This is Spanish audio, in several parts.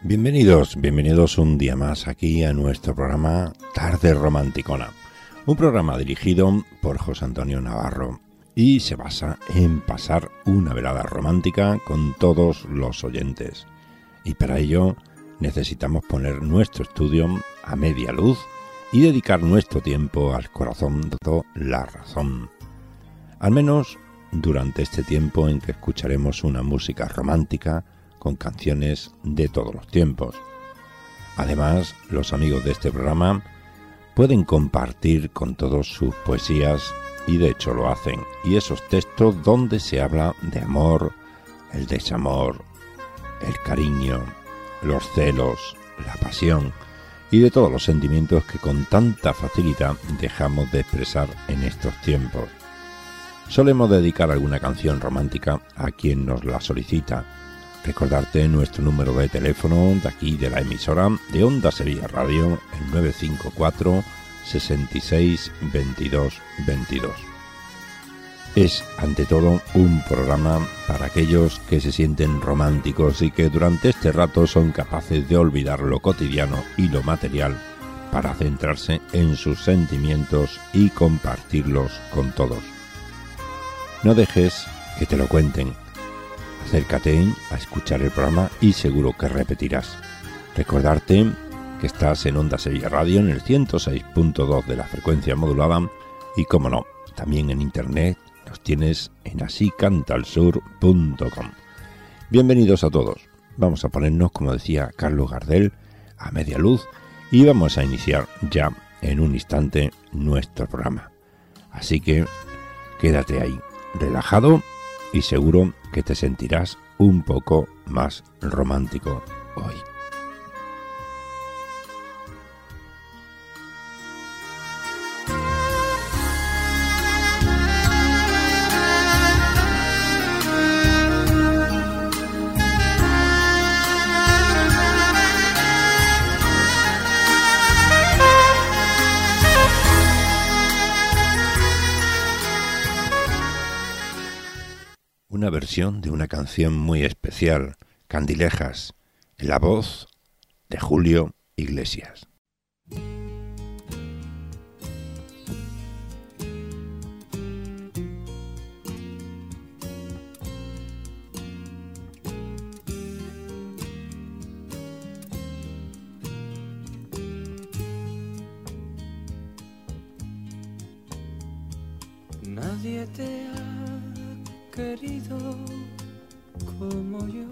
Bienvenidos un día más aquí a nuestro programa Tarde Romanticona, un programa dirigido por José Antonio Navarro y se basa en pasar una velada romántica con todos los oyentes. Y para ello necesitamos poner nuestro estudio a media luz y dedicar nuestro tiempo al corazón de la razón. Al menos durante este tiempo en que escucharemos una música romántica con canciones de todos los tiempos. Además, los amigos de este programa pueden compartir con todos sus poesías, y de hecho lo hacen, y esos textos donde se habla de amor, el desamor, el cariño, los celos, la pasión, y de todos los sentimientos que con tanta facilidad dejamos de expresar en estos tiempos. Solemos dedicar alguna canción romántica a quien nos la solicita. Recordarte nuestro número de teléfono de aquí de la emisora de Onda Sevilla Radio, el 954 66 22 22. Es ante todo un programa para aquellos que se sienten románticos y que durante este rato son capaces de olvidar lo cotidiano y lo material para centrarse en sus sentimientos y compartirlos con todos. No dejes que te lo cuenten. Acércate a escuchar el programa y seguro que repetirás. Recordarte que estás en Onda Sevilla Radio en el 106.2 de la frecuencia modulada y, como no, también en internet los tienes en asicantalsur.com. Bienvenidos a todos. Vamos a ponernos, como decía Carlos Gardel, a media luz y vamos a iniciar ya en un instante nuestro programa. Así que quédate ahí, relajado y seguro que te sentirás un poco más romántico hoy. Una versión de una canción muy especial, Candilejas, en la voz de Julio Iglesias. Nadie te ha querido como yo,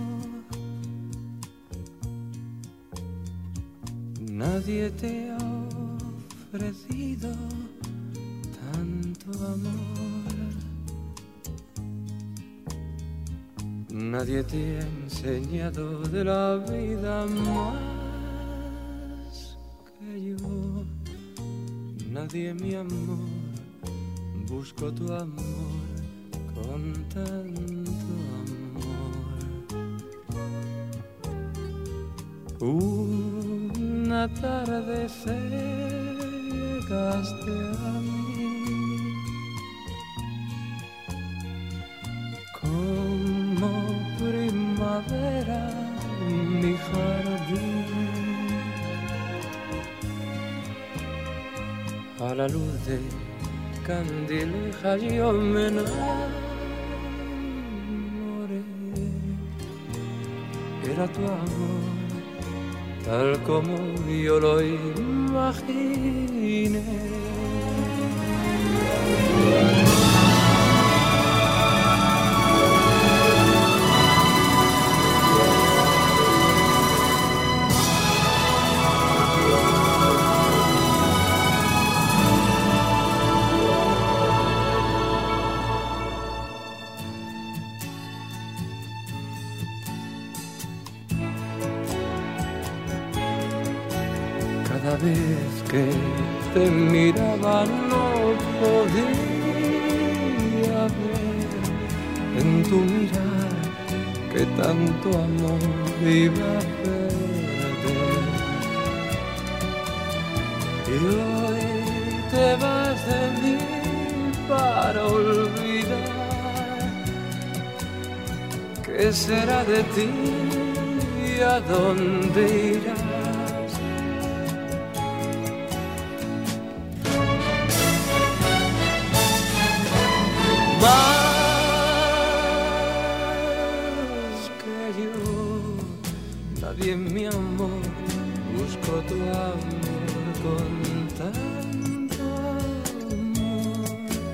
nadie te ha ofrecido tanto amor, nadie te ha enseñado de la vida más que yo, nadie, mi amor, busco tu amor con tanto amor. Una tarde llegaste a mí como primavera en mi jardín, a la luz de candilejas yo me enamoré, era tu amor tal como yo lo imaginé. Cada vez que te miraba no podía ver en tu mirar que tanto amor iba a perder. Y hoy te vas de mí para olvidar. ¿Qué será de ti? ¿y a dónde irás? Más que yo, nadie mi amor busco tu amor con tanto amor.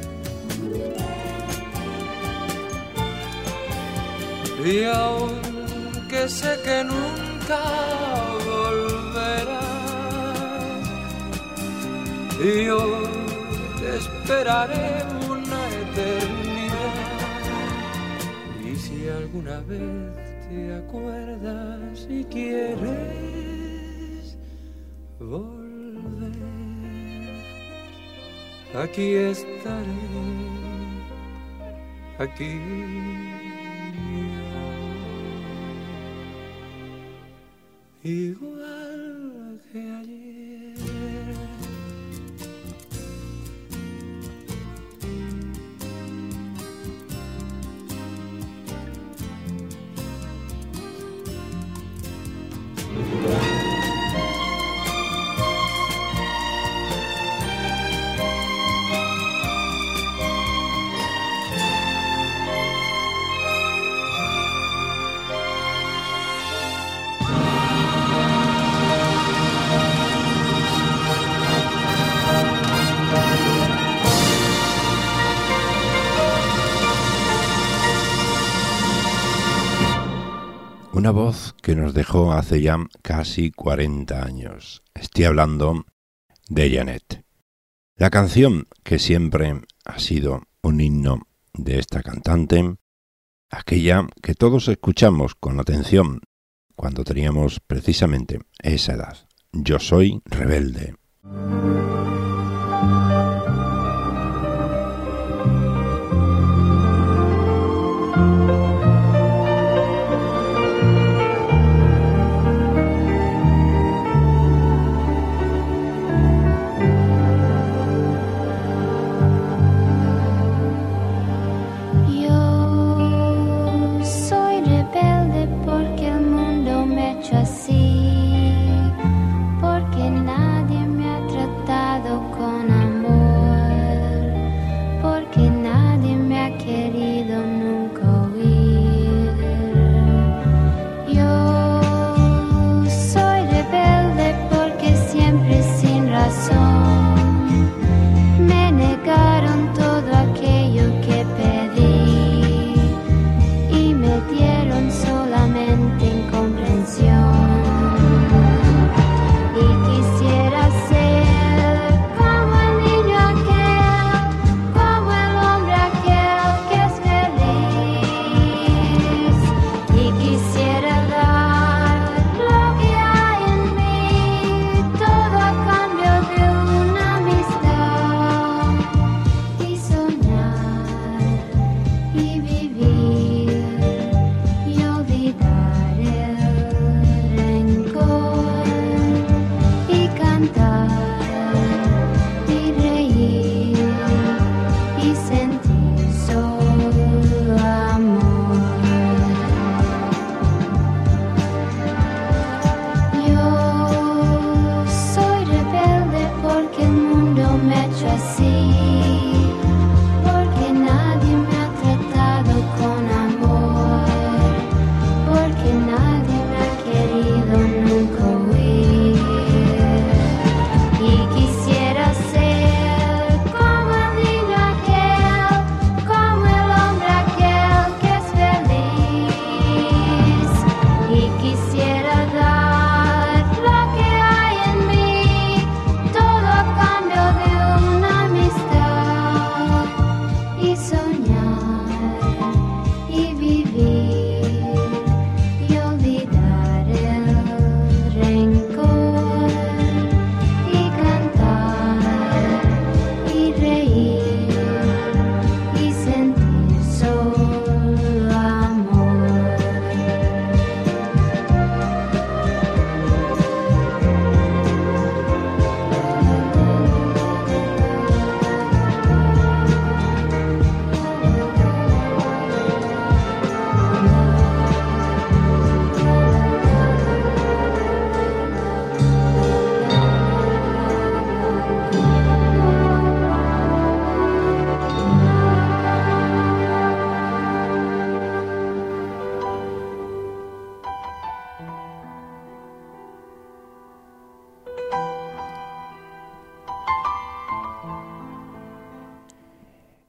Y aunque sé que nunca volverás, yo te esperaré una eternidad. Y si alguna vez te acuerdas y quieres volver, aquí estaré, aquí. Igual que ayer. Una voz que nos dejó hace ya casi 40 años. Estoy hablando de Janet. La canción que siempre ha sido un himno de esta cantante, aquella que todos escuchamos con atención cuando teníamos precisamente esa edad. Yo soy rebelde. Porque nadie me ha tratado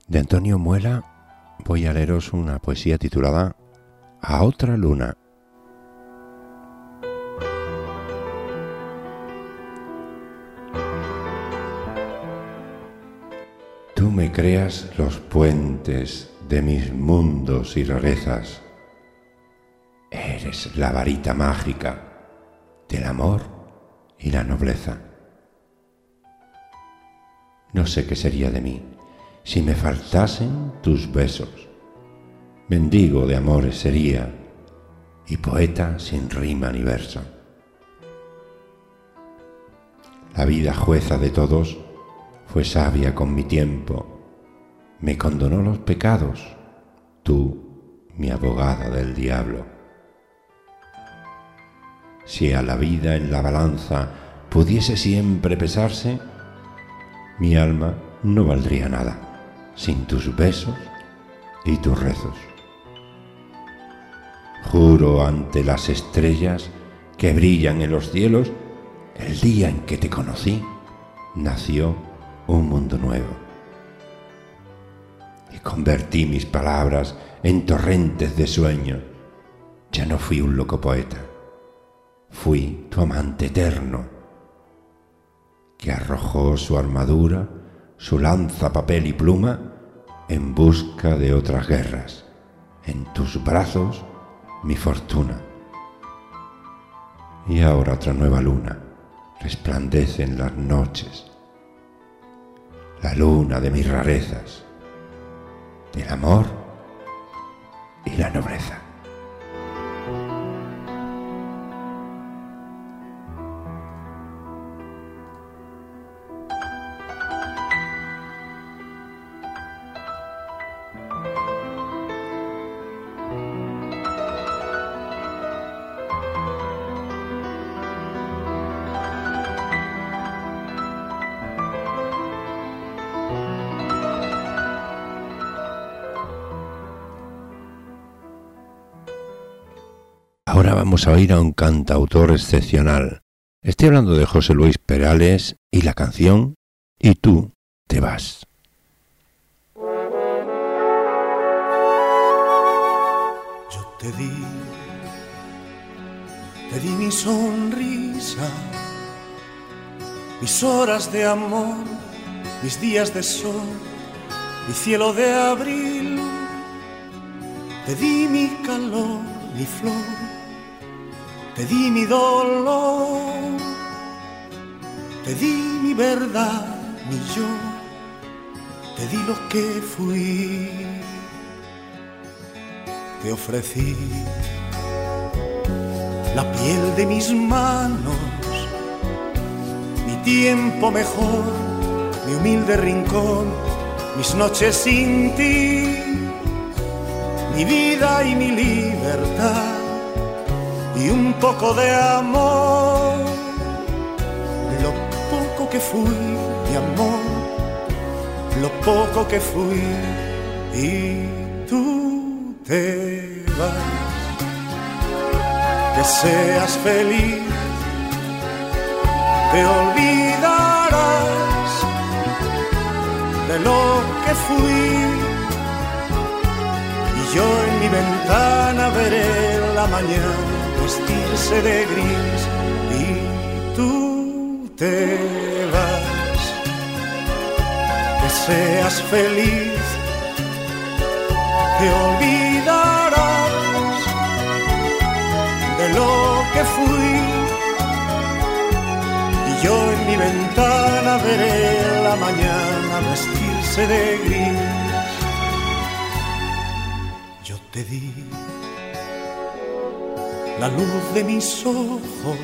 De Antonio Muela voy a leeros una poesía titulada A otra luna. Tú me creas los puentes de mis mundos y rarezas. Eres la varita mágica del amor y la nobleza. No sé qué sería de mí si me faltasen tus besos. Mendigo de amores sería y poeta sin rima ni verso. La vida jueza de todos fue sabia con mi tiempo, me condonó los pecados, tú, mi abogada del diablo. Si a la vida en la balanza pudiese siempre pesarse, mi alma no valdría nada sin tus besos y tus rezos. Juro ante las estrellas que brillan en los cielos, el día en que te conocí, nació un mundo nuevo. Y convertí mis palabras en torrentes de sueño. Ya no fui un loco poeta, fui tu amante eterno, que arrojó su armadura, su lanza, papel y pluma, en busca de otras guerras. En tus brazos mi fortuna. Y ahora otra nueva luna resplandece en las noches, la luna de mis rarezas, del amor y la nobleza. Ahora vamos a oír a un cantautor excepcional. Estoy hablando de José Luis Perales y la canción Y tú te vas. Yo te di mi sonrisa, mis horas de amor, mis días de sol, mi cielo de abril. Te di mi calor, mi flor, te di mi dolor, te di mi verdad, mi yo, te di lo que fui. Te ofrecí la piel de mis manos, mi tiempo mejor, mi humilde rincón, mis noches sin ti, mi vida y mi libertad, y un poco de amor, lo poco que fui, mi amor, lo poco que fui. Y tú te vas, que seas feliz, te olvidarás de lo que fui, y yo en mi ventana veré la mañana vestirse de gris. Y tú te vas, que seas feliz, te olvidarás de lo que fui, y yo en mi ventana veré la mañana vestirse de gris. Yo te di la luz de mis ojos,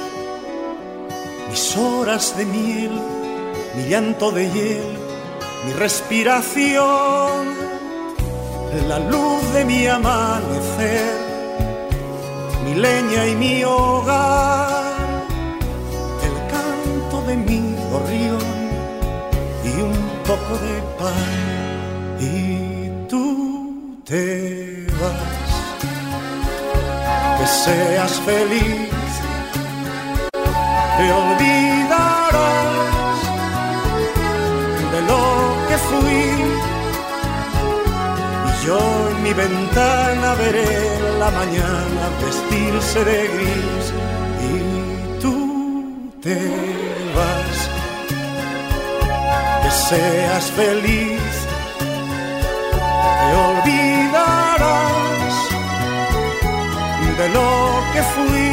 mis horas de miel, mi llanto de hiel, mi respiración, la luz de mi amanecer, mi leña y mi hogar, el canto de mi gorrión y un poco de pan. Y tú te vas, que seas feliz, te olvidarás de lo que fui, mi ventana veré la mañana vestirse de gris y tú te vas. Que seas feliz, te olvidarás de lo que fui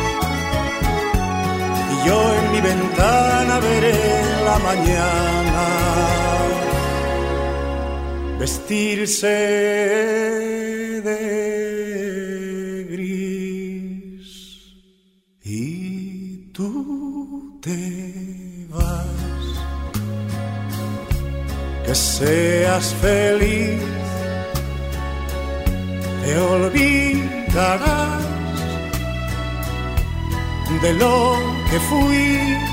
y yo en mi ventana veré la mañana vestirse de gris y tú te vas. Que seas feliz, te olvidarás de lo que fui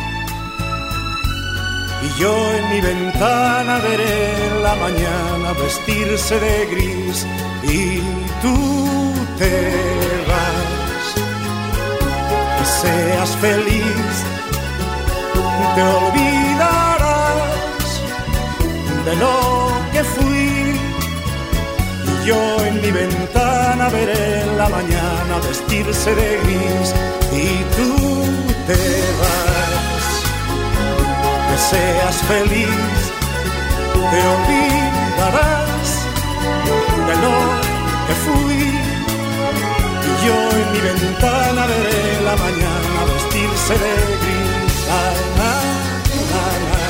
y yo en mi ventana veré la mañana vestirse de gris y tú te vas. Que seas feliz, te olvidarás de lo que fui y yo en mi ventana veré la mañana vestirse de gris y tú te vas. Que seas feliz, te olvidarás de lo que fui y yo en mi ventana veré la mañana vestirse de gris. Ay, ay, ay, ay.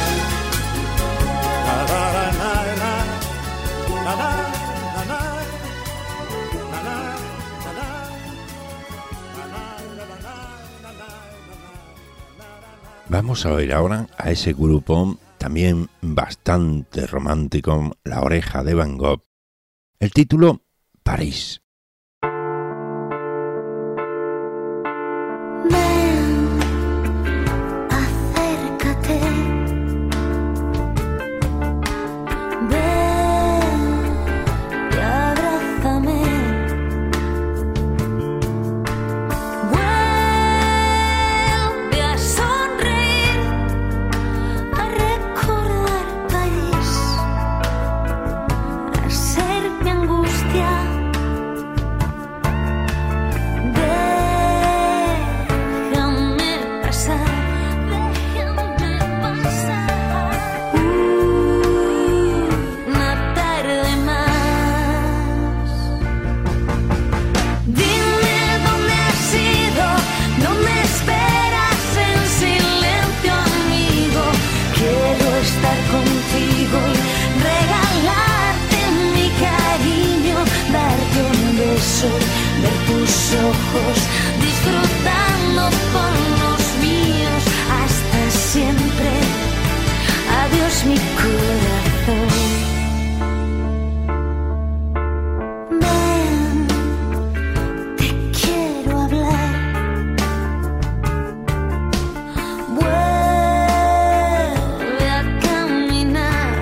Vamos a oír ahora a ese grupo también bastante romántico, La Oreja de Van Gogh. El título, París. Ver tus ojos disfrutando con los míos hasta siempre. Adiós mi corazón. Ven, te quiero hablar. Vuelve a caminar.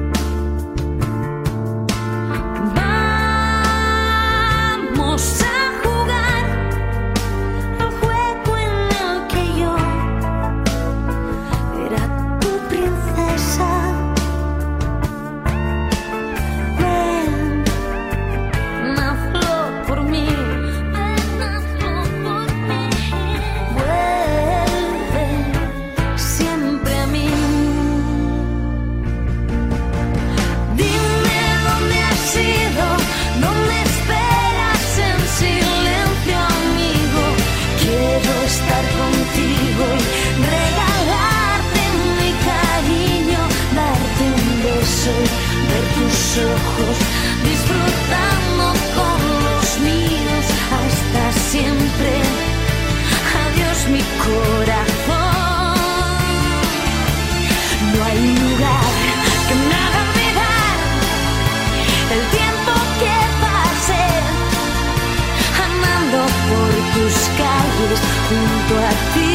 Ver tus ojos disfrutando con los míos hasta siempre. Adiós mi corazón. No hay lugar que me haga olvidar el tiempo que pasé andando por tus calles junto a ti.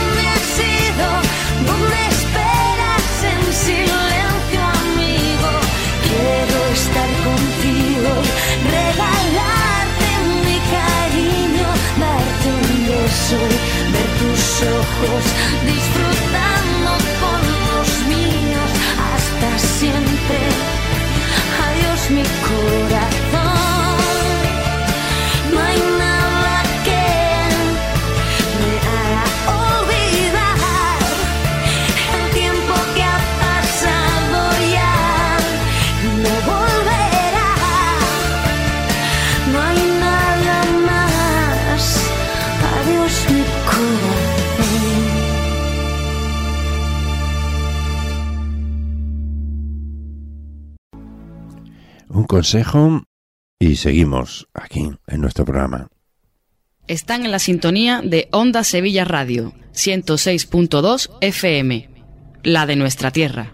Silencio amigo, consejo y seguimos aquí en nuestro programa. Están en la sintonía de Onda Sevilla Radio, 106.2 FM, la de nuestra tierra.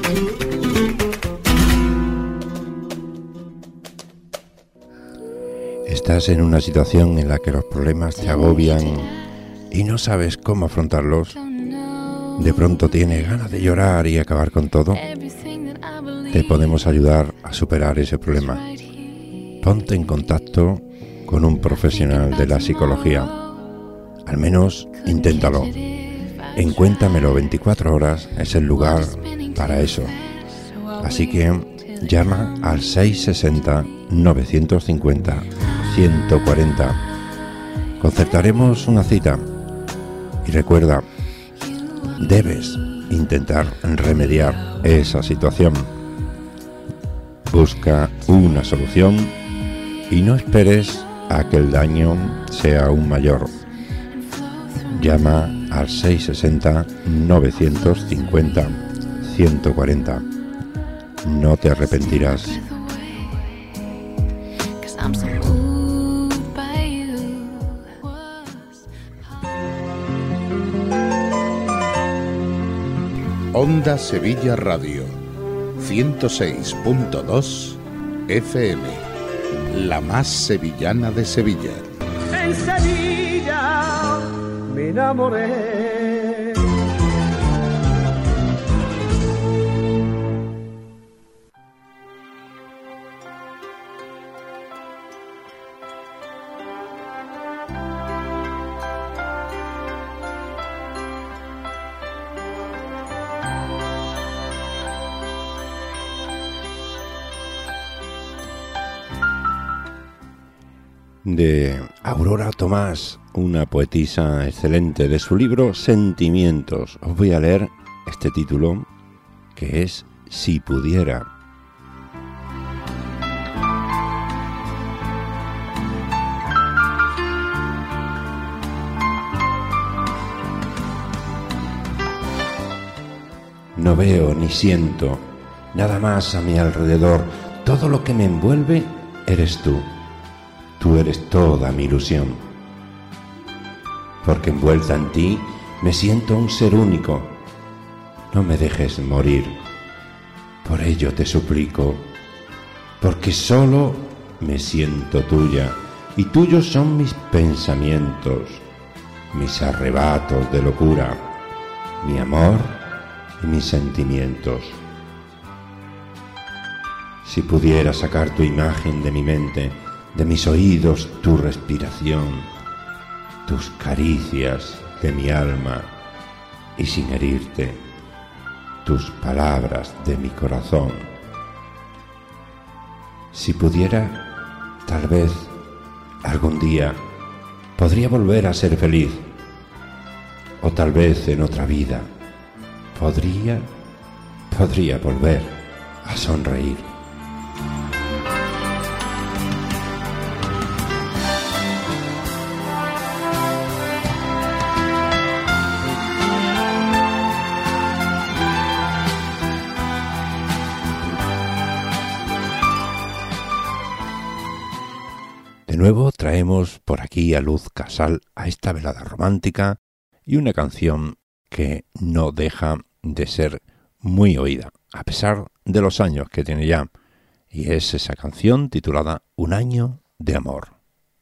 Estás en una situación en la que los problemas te agobian y no sabes cómo afrontarlos. De pronto tienes ganas de llorar y acabar con todo. Te podemos ayudar a superar ese problema. Ponte en contacto con un profesional de la psicología. Al menos inténtalo. En Cuéntamelo 24 horas es el lugar para eso. Así que llama al 660 950 140. Concertaremos una cita. Y recuerda, debes intentar remediar esa situación. Busca una solución y no esperes a que el daño sea aún mayor. Llama al 660 950 140. No te arrepentirás. Onda Sevilla Radio, 106.2 FM, la más sevillana de Sevilla. En Sevilla me enamoré. De Aurora Tomás, una poetisa excelente, de su libro Sentimientos. Os voy a leer este título, que es Si pudiera. No veo ni siento nada más a mi alrededor. Todo lo que me envuelve eres tú. Tú eres toda mi ilusión, porque envuelta en ti me siento un ser único. No me dejes morir, por ello te suplico, porque solo me siento tuya, y tuyos son mis pensamientos, mis arrebatos de locura, mi amor y mis sentimientos. Si pudiera sacar tu imagen de mi mente, de mis oídos tu respiración, tus caricias de mi alma, y sin herirte, tus palabras de mi corazón. Si pudiera, tal vez, algún día, podría volver a ser feliz, o tal vez en otra vida, podría volver a sonreír. De nuevo traemos por aquí a Luz Casal a esta velada romántica y una canción que no deja de ser muy oída, a pesar de los años que tiene ya, y es esa canción titulada Un año de amor.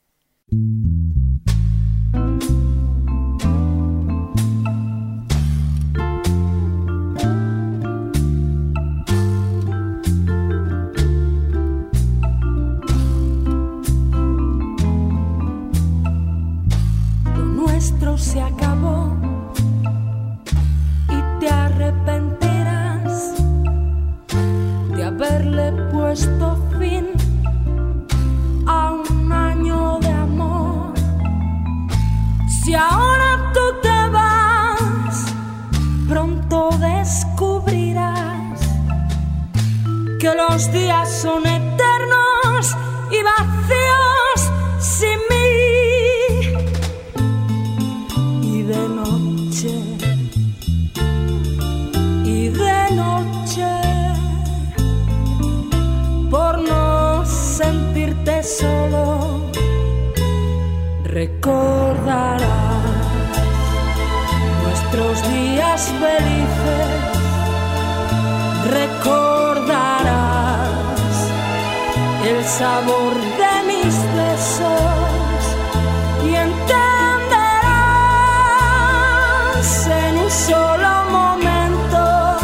Se acabó y te arrepentirás de haberle puesto fin a un año de amor. Si ahora tú te vas, pronto descubrirás que los días son eternos y vacíos sin mí. Y de noche, por no recordarás nuestros días felices, recordarás el sabor de mis besos y entenderás en un solo momento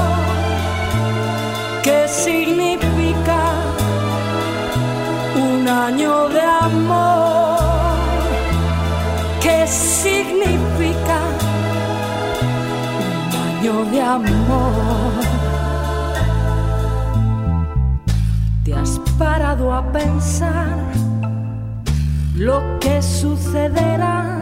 qué significa un año de amor, qué significa un año de amor. ¿Te has parado a pensar lo que sucederá,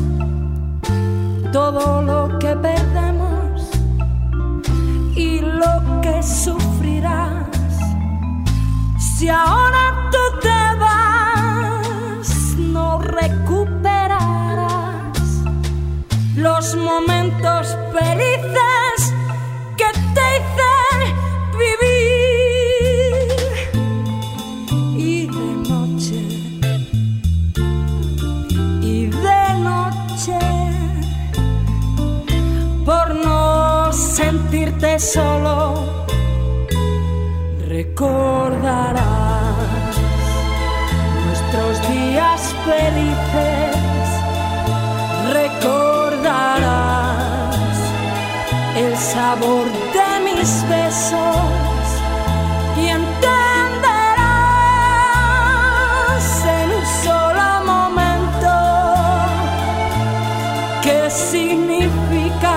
todo lo que perdemos y lo que sufrirás? Si ahora tú te vas, no recuperarás los momentos felices que te hice vivir. Y de noche, por no sentirte solo, recordarás nuestros días felices, recordarás el sabor de mis besos y entenderás en un solo momento qué significa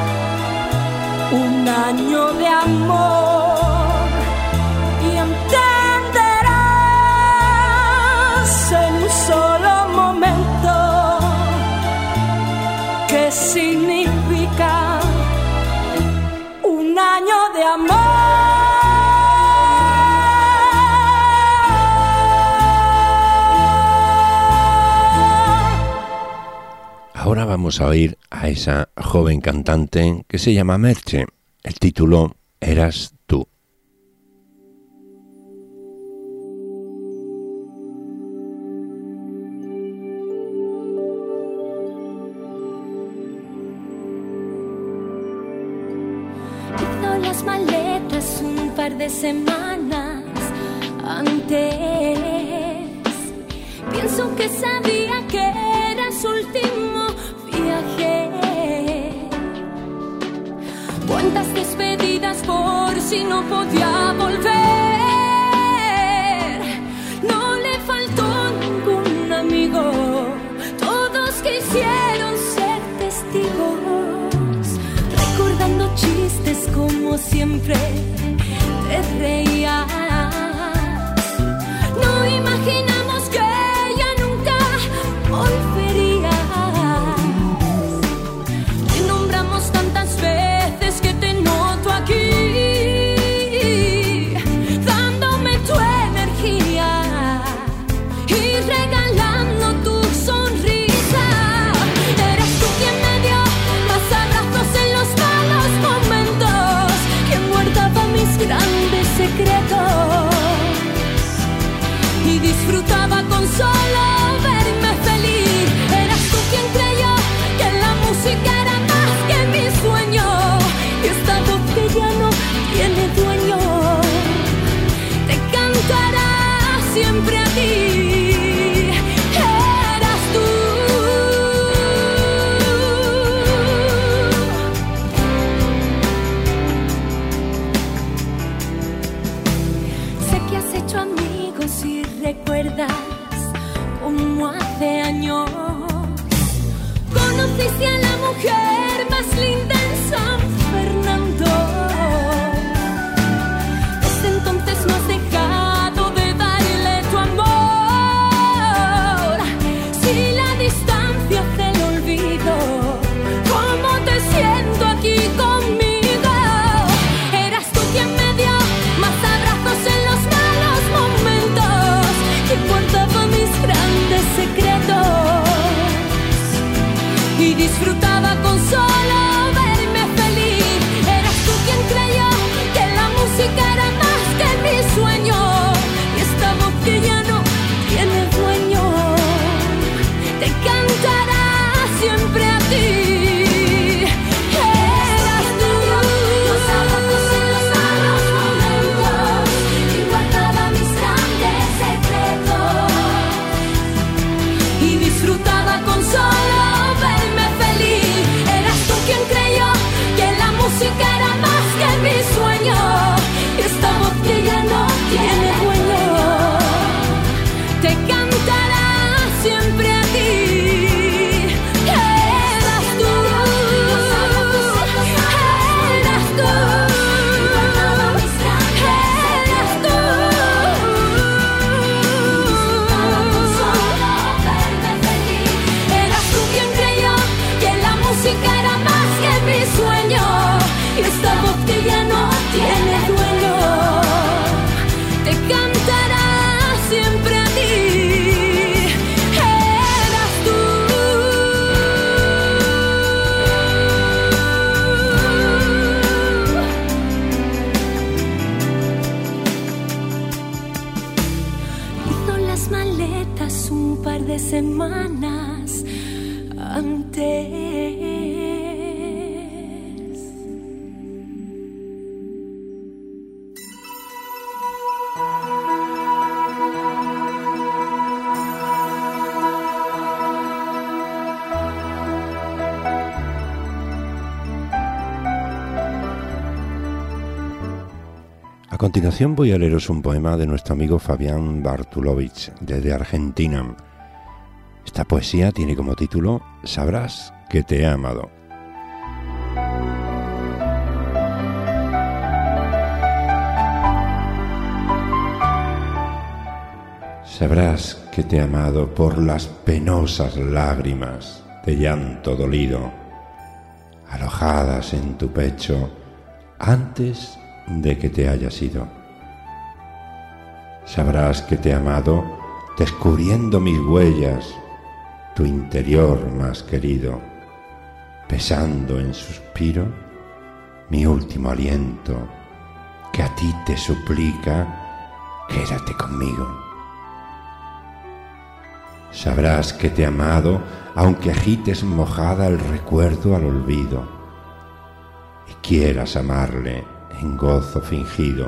un año de amor y entenderás en un solo momento qué significa un año de amor. Ahora vamos a oír a esa joven cantante que se llama Merche. El título, Eras tú. Hizo las maletas un par de semanas antes. Pienso que sabía que era su último viaje. Cuántas despedidas por si no podía volver. No le faltó ningún amigo. Todos quisieron ser testigos, recordando chistes como siempre te reías. No imaginamos que ella nunca volvería. Te nombramos tantas veces que te noto aquí, dándome tu energía y regalando tu sonrisa. Eras tú quien me dio más abrazos en los malos momentos, quien guardaba mis grandes secretos. cantará siempre a ti. Eras tú. Los abrazos en los malos momentos y guardaba mis grandes secretos y disfrutaba con solo verme feliz. Eras tú quien creyó que la música era más que mi sueño y esta voz que ya no tiene dueño te cantará siempre a ti. Eras tú. Eras tú. Eras tú. Eras tú quien creyó que la música era más que mi sueño y esta voz que ya no tiene dueño te cantará siempre a ti. Eras tú. Hizo las maletas un par de semanas antes. A continuación voy a leeros un poema de nuestro amigo Fabián Bartulovich, desde Argentina. Esta poesía tiene como título Sabrás que te he amado. Sabrás que te he amado por las penosas lágrimas de llanto dolido, alojadas en tu pecho antes de que te hayas ido. Sabrás que te he amado descubriendo mis huellas, tu interior más querido, pesando en suspiro mi último aliento, que a ti te suplica, quédate conmigo. Sabrás que te he amado aunque agites mojada el recuerdo al olvido y quieras amarle en gozo fingido.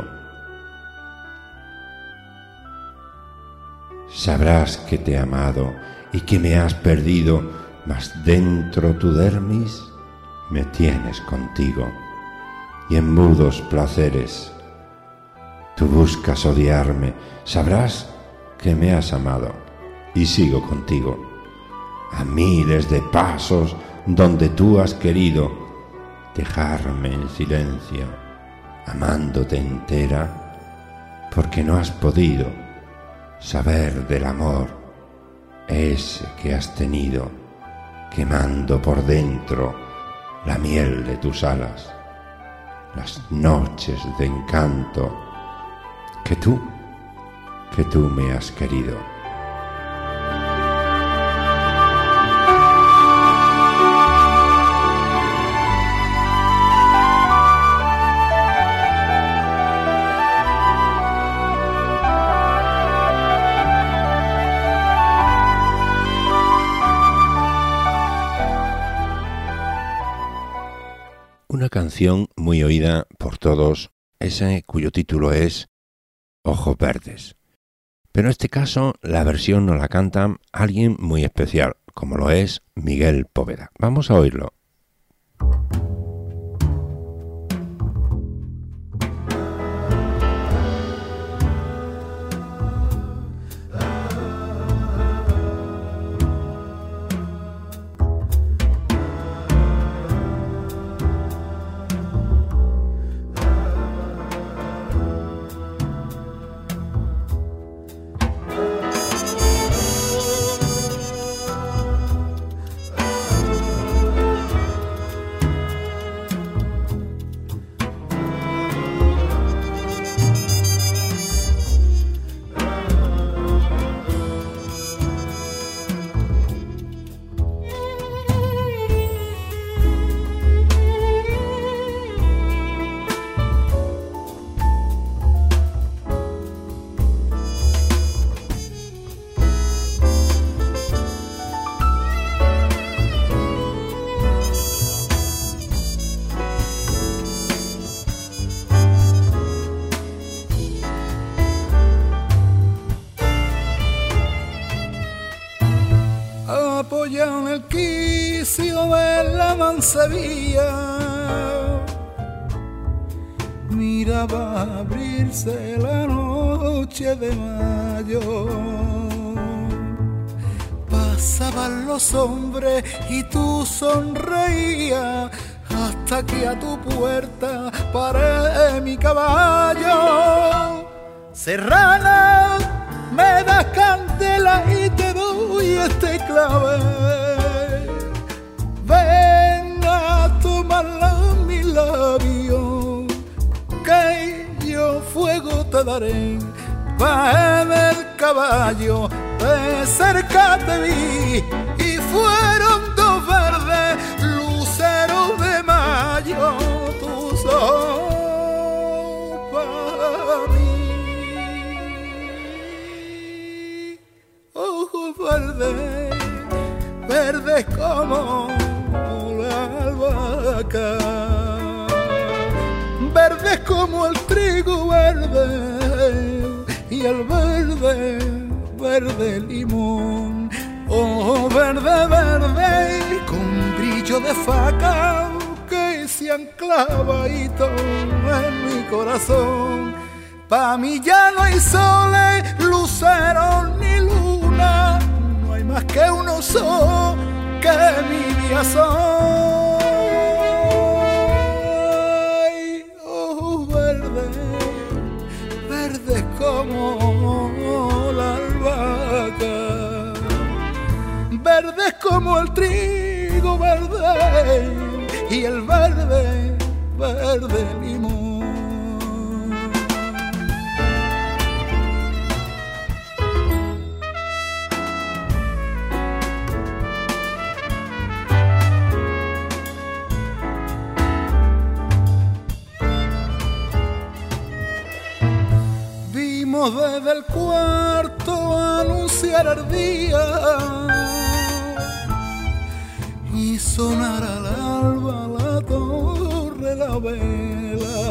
Sabrás que te he amado y que me has perdido, mas dentro tu dermis me tienes contigo, y en mudos placeres tú buscas odiarme. Sabrás que me has amado y sigo contigo, a miles de pasos donde tú has querido dejarme en silencio, amándote entera, porque no has podido saber del amor ese que has tenido, quemando por dentro la miel de tus alas, las noches de encanto que tú me has querido. Una canción muy oída por todos, ese cuyo título es Ojos Verdes. Pero en este caso la versión nos la canta alguien muy especial, como lo es Miguel Poveda. Vamos a oírlo. en el quicio de la mansevilla, miraba abrirse la noche de mayo. Pasaban los hombres y tú sonreías hasta que a tu puerta paré mi caballo. Serrana, me das candela y te doy este clavel. Ven a tomarla en mi labio, que yo fuego te daré. Va en el caballo, de cerca te vi y fueron dos verdes luceros de mayo. Tus ojos para mí, ojos verdes, verdes como la albahaca, verdes como el trigo verde y el verde, verde limón. Oh, verde, verde, con brillo de faca que se anclava y toma en mi corazón. Pa' mí ya no hay soles, luceros ni luna, no hay más que uno solo que mi día son. Oh, verde, verde como la albahaca, verde como el trigo verde y el verde, verde limón. Desde el cuarto anunciar el día y sonar al alba la torre la vela.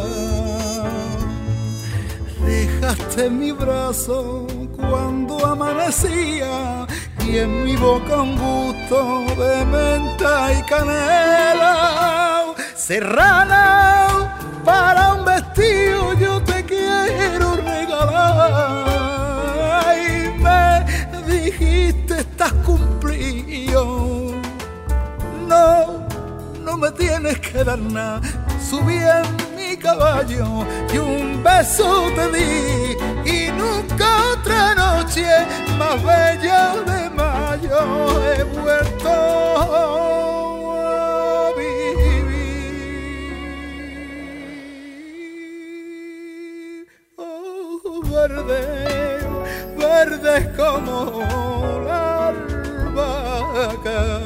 Dejaste mi brazo cuando amanecía y en mi boca un gusto de menta y canela. Serrana, para un vestido yo te quiero regalar. Y me dijiste estás cumplido, no me tienes que dar nada. Subí en mi caballo y un beso te di y nunca otra noche más bella de mayo he vuelto a vivir. Oh, verde, verde como la albahaca,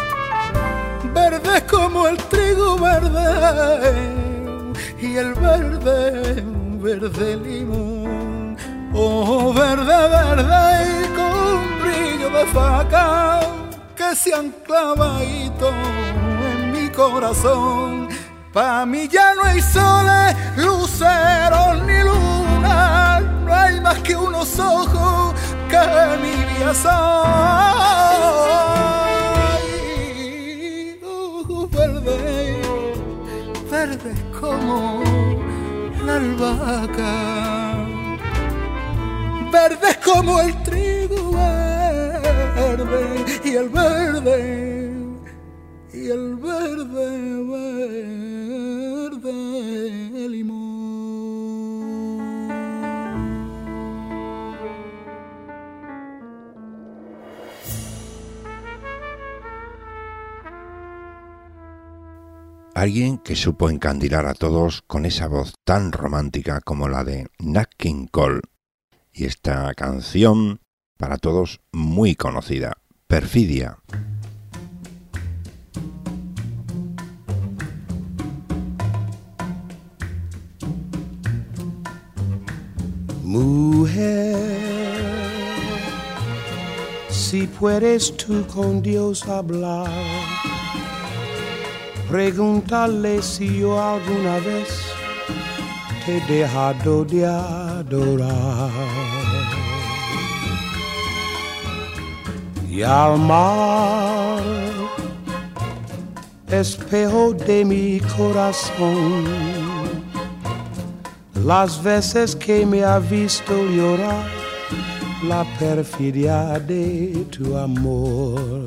verde como el trigo verde y el verde, verde limón. Oh, verde, verde y con brillo de faca que se anclava y en mi corazón. Pa' mí ya no hay soles, luceros ni luna, no hay más que unos ojos que mi vida son. Verde, verde como la albahaca, verde como el trigo verde y el verde, y el verde, verde limón. Alguien que supo encandilar a todos con esa voz tan romántica como la de Nat King Cole. Y esta canción, para todos muy conocida, Perfidia. Mujer, si puedes tú con Dios hablar, pregúntale si yo alguna vez te he dejado de adorar. y al mar, espejo de mi corazón. Las veces que me ha visto llorar, la perfidia de tu amor.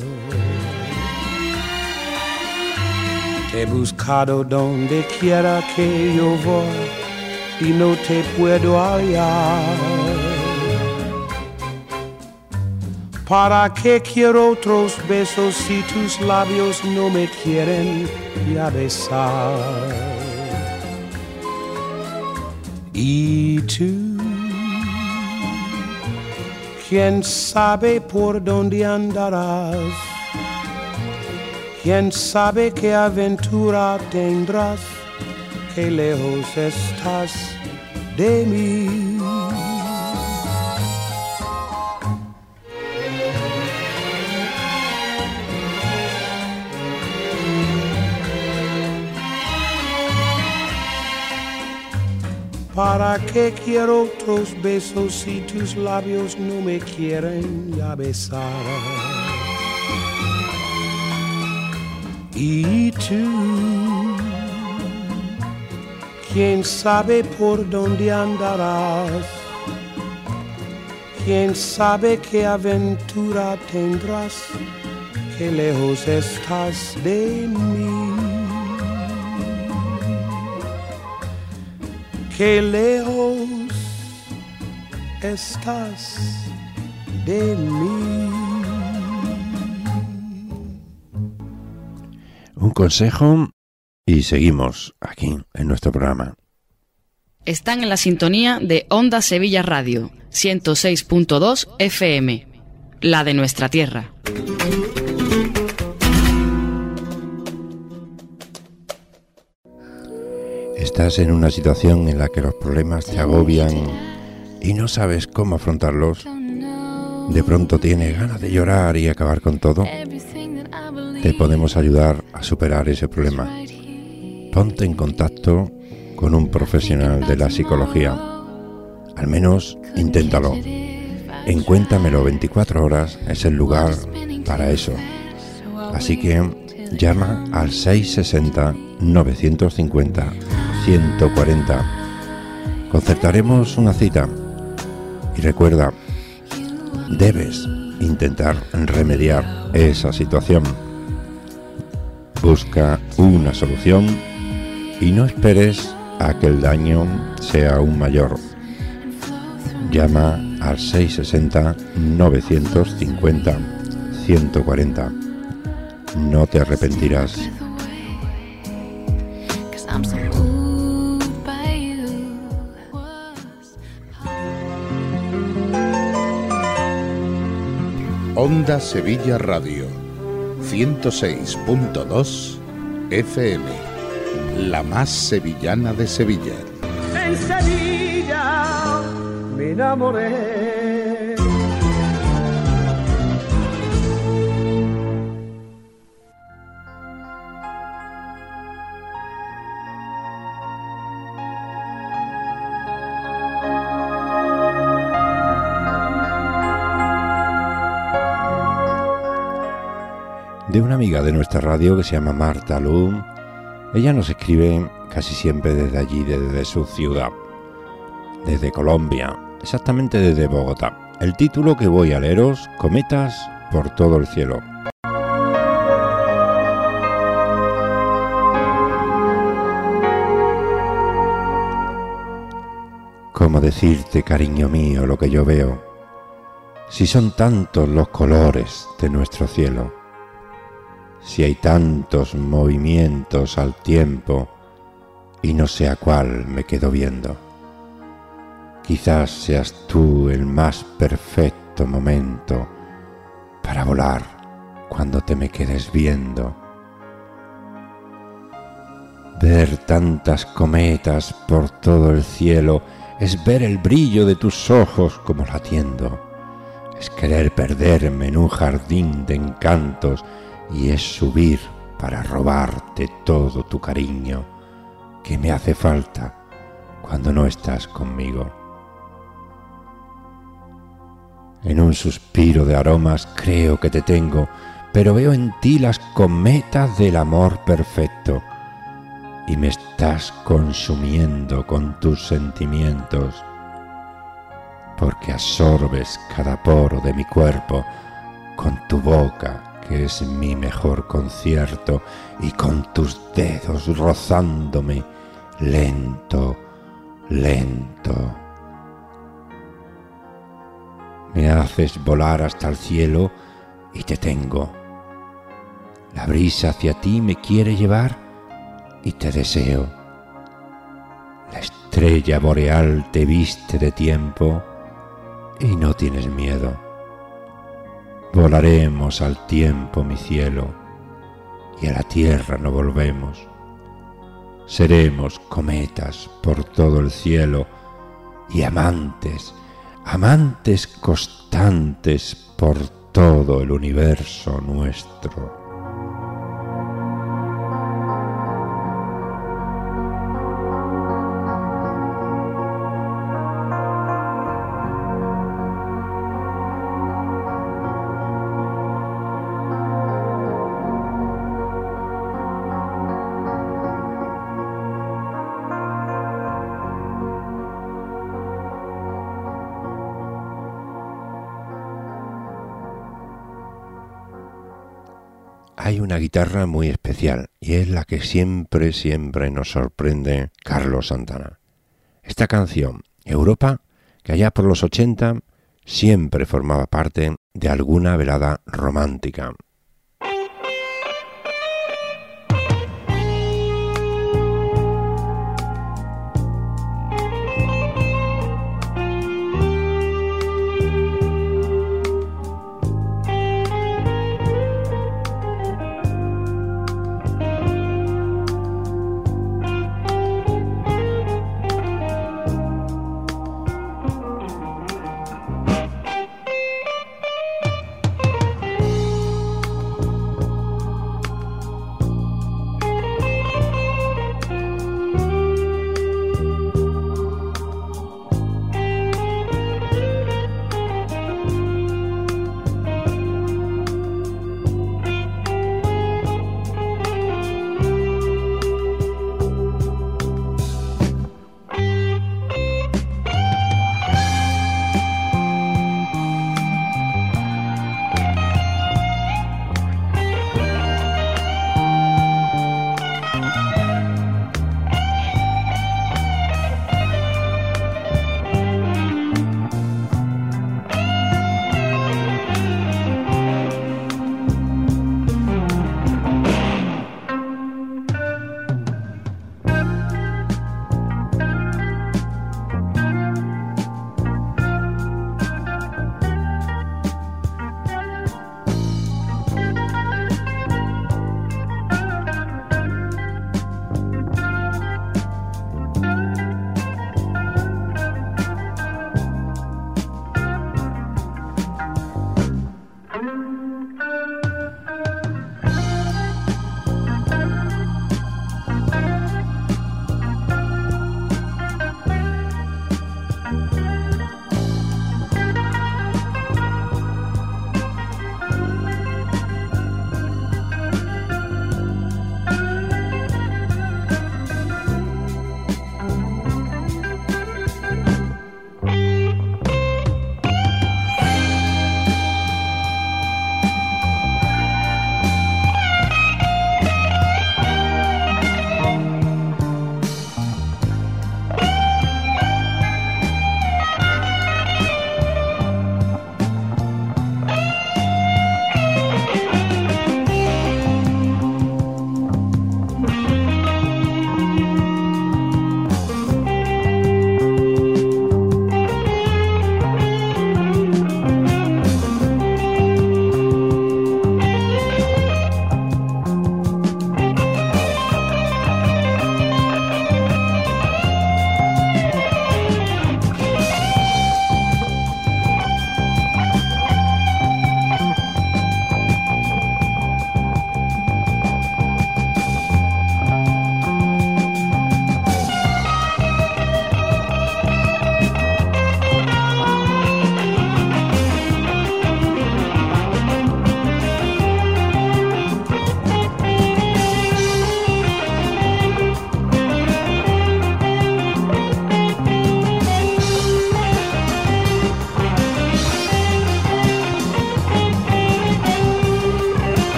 Te he buscado donde quiera que yo voy y no te puedo hallar. ¿Para qué quiero otros besos si tus labios no me quieren ya besar? Y tú, ¿quién sabe por dónde andarás? ¿Quién sabe qué aventura tendrás? Qué lejos estás de mí. ¿Para qué quiero otros besos si tus labios no me quieren ya besar? Y tú, ¿quién sabe por dónde andarás? ¿Quién sabe qué aventura tendrás? Qué lejos estás de mí. Qué lejos estás de mí. Un consejo y seguimos aquí en nuestro programa. Están en la sintonía de Onda Sevilla Radio, 106.2 FM, la de nuestra tierra. Estás en una situación en la que los problemas te agobian y no sabes cómo afrontarlos. De pronto tienes ganas de llorar y acabar con todo. Te podemos ayudar a superar ese problema. Ponte en contacto con un profesional de la psicología. Al menos inténtalo. En Cuéntamelo 24 horas es el lugar para eso. Así que llama al 660-950-140. Concertaremos una cita. Y recuerda, debes intentar remediar esa situación. Busca una solución y no esperes a que el daño sea aún mayor. Llama al 660-950-140. No te arrepentirás. Onda Sevilla Radio, 106.2 FM, la más sevillana de Sevilla. En Sevilla me enamoré. De una amiga de nuestra radio que se llama Marta Lu. Ella nos escribe casi siempre desde allí, desde su ciudad, desde Colombia, exactamente desde Bogotá. El título que voy a leeros: Cometas por todo el cielo. ¿Cómo decirte, cariño mío, lo que yo veo? Si son tantos los colores de nuestro cielo, si hay tantos movimientos al tiempo y no sé a cuál me quedo viendo. Quizás seas tú el más perfecto momento para volar cuando te me quedes viendo. Ver tantas cometas por todo el cielo es ver el brillo de tus ojos como latiendo. Es querer perderme en un jardín de encantos y es subir para robarte todo tu cariño que me hace falta cuando no estás conmigo. En un suspiro de aromas creo que te tengo, pero veo en ti las cometas del amor perfecto y me estás consumiendo con tus sentimientos, porque absorbes cada poro de mi cuerpo con tu boca, que es mi mejor concierto, y con tus dedos rozándome lento, lento. Me haces volar hasta el cielo y te tengo. La brisa hacia ti me quiere llevar y te deseo. La estrella boreal te viste de tiempo y no tienes miedo. Volaremos al tiempo, mi cielo, y a la tierra no volvemos. Seremos cometas por todo el cielo y amantes, amantes constantes por todo el universo nuestro. Hay una guitarra muy especial y es la que siempre nos sorprende Carlos Santana. Esta canción, Europa, que allá por los 80 siempre formaba parte de alguna velada romántica.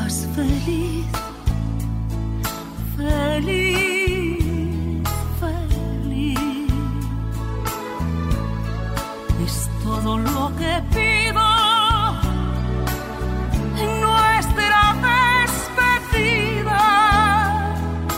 seas feliz, feliz, feliz. Es todo lo que pido en nuestra despedida.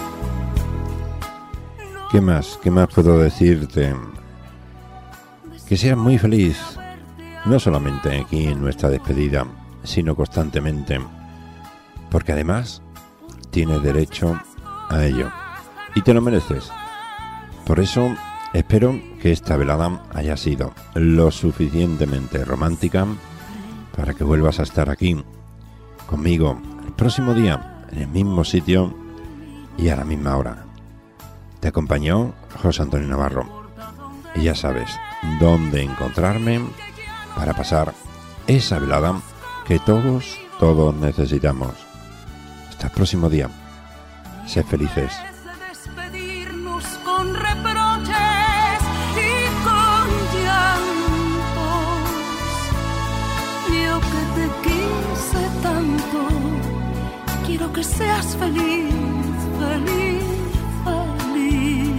¿Qué más? ¿Qué más puedo decirte? Que seas muy feliz, no solamente aquí en nuestra despedida, sino constantemente, porque además tienes derecho a ello y te lo mereces. Por eso espero que esta velada haya sido lo suficientemente romántica para que vuelvas a estar aquí conmigo el próximo día en el mismo sitio y a la misma hora. Te acompañó José Antonio Navarro y ya sabes dónde encontrarme para pasar esa velada que todos necesitamos. Hasta el próximo día. Sed felices. Despedirnos con reproches y con llantos. Yo que te quise tanto, quiero que seas feliz, feliz, feliz.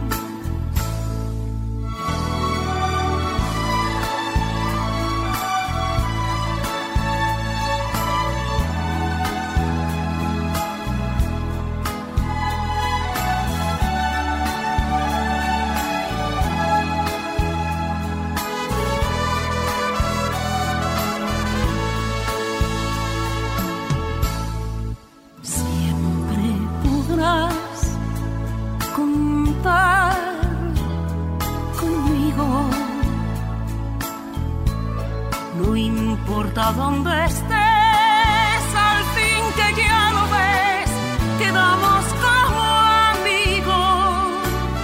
Donde estés, al fin que ya lo ves, quedamos como amigos.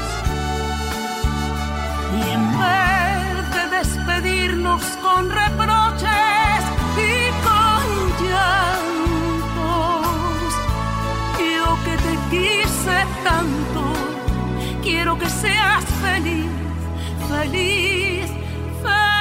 Y en vez de despedirnos con reproches y con llantos, yo que te quise tanto, quiero que seas feliz, feliz, feliz.